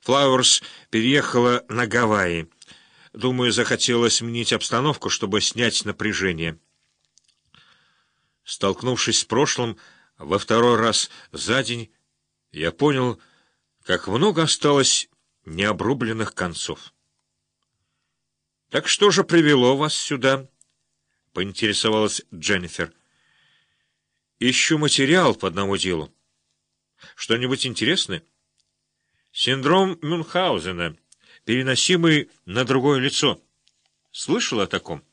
Флауэрс переехала на Гавайи. Думаю, захотела сменить обстановку, чтобы снять напряжение. Столкнувшись с прошлым во второй раз за день, я понял, как много осталось необрубленных концов. — Так что же привело вас сюда? — поинтересовалась Дженнифер. — Ищу материал по одному делу. — Что-нибудь интересное? — Синдром Мюнхгаузена, переносимый на другое лицо. Слышала о таком?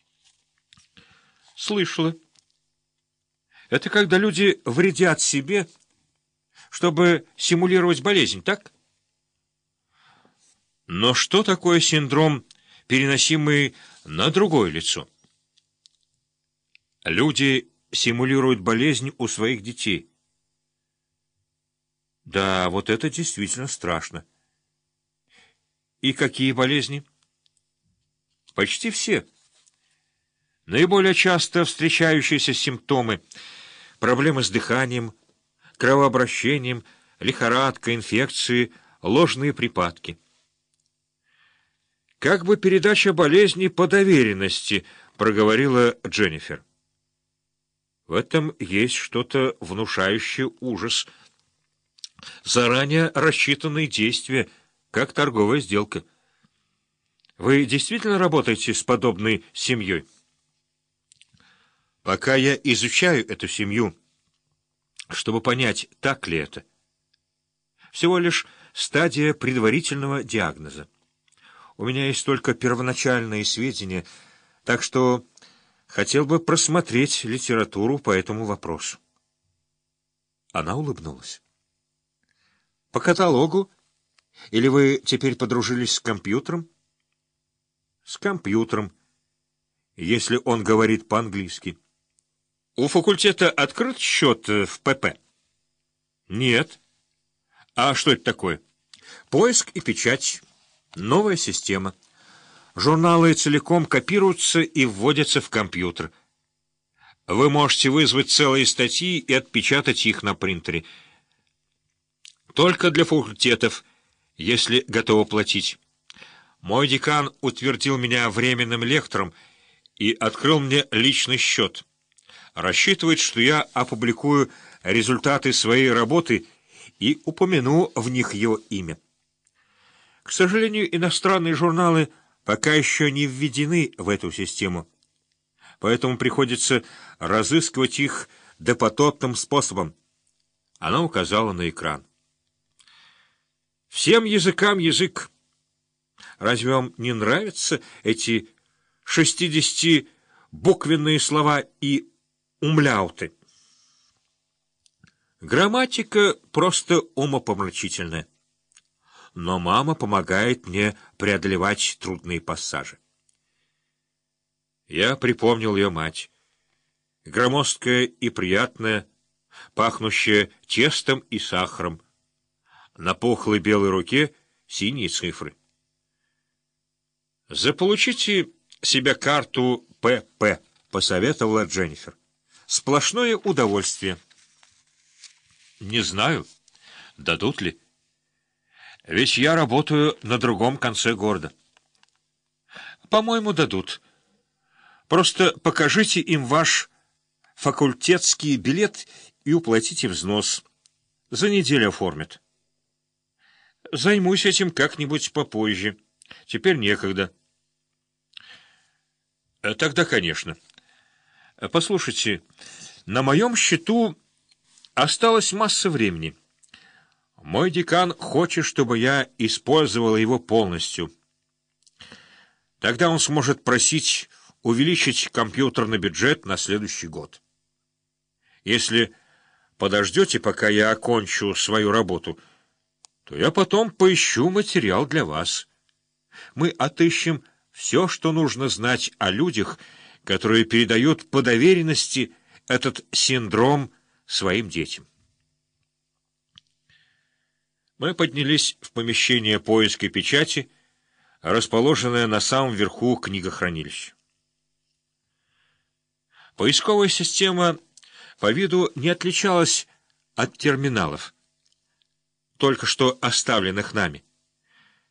— Слышала. Это когда люди вредят себе, чтобы симулировать болезнь, так? Но что такое синдром, переносимый на другое лицо? Люди симулируют болезнь у своих детей. Да, вот это действительно страшно. И какие болезни? Почти все. Наиболее часто встречающиеся симптомы: проблемы с дыханием, кровообращением, лихорадка, инфекции, ложные припадки. «Как бы передача болезни по доверенности», — проговорила Дженнифер. В этом есть что-то внушающее ужас. Заранее рассчитанные действия, как торговая сделка. Вы действительно работаете с подобной семьей? Пока я изучаю эту семью, чтобы понять, так ли это. Всего лишь стадия предварительного диагноза. У меня есть только первоначальные сведения, так что хотел бы просмотреть литературу по этому вопросу. Она улыбнулась. По каталогу? Или вы теперь подружились с компьютером? С компьютером, если он говорит по-английски. У факультета открыт счет в ПП? Нет. А что это такое? Поиск и печать. Новая система. Журналы целиком копируются и вводятся в компьютер. Вы можете вызвать целые статьи и отпечатать их на принтере. Только для факультетов, если готовы платить. Мой декан утвердил меня временным лектором и открыл мне личный счет. Рассчитывает, что я опубликую результаты своей работы и упомяну в них его имя. К сожалению, иностранные журналы пока еще не введены в эту систему, поэтому приходится разыскивать их допотопным способом. Она указала на экран. Всем языкам язык. Разве вам не нравятся эти 60-буквенные слова и умляуты? Грамматика просто умопомрачительная. Но мама помогает мне преодолевать трудные пассажи. Я припомнил ее мать. Громоздкая и приятная, пахнущая тестом и сахаром. На пухлой белой руке синие цифры. «Заполучите себе карту ПП», — посоветовала Дженнифер. «Сплошное удовольствие». «Не знаю, дадут ли. Ведь я работаю на другом конце города». «По-моему, дадут. Просто покажите им ваш факультетский билет и уплатите взнос. За неделю оформят». «Займусь этим как-нибудь попозже. Теперь некогда». «Тогда, конечно. Послушайте, на моем счету осталась масса времени. Мой декан хочет, чтобы я использовал его полностью. Тогда он сможет просить увеличить компьютерный бюджет на следующий год. Если подождете, пока я окончу свою работу, то я потом поищу материал для вас. Мы отыщем все, что нужно знать о людях, которые передают по доверенности этот синдром своим детям. Мы поднялись в помещение поиска и печати, расположенное на самом верху книгохранилища. Поисковая система по виду не отличалась от терминалов, только что оставленных нами.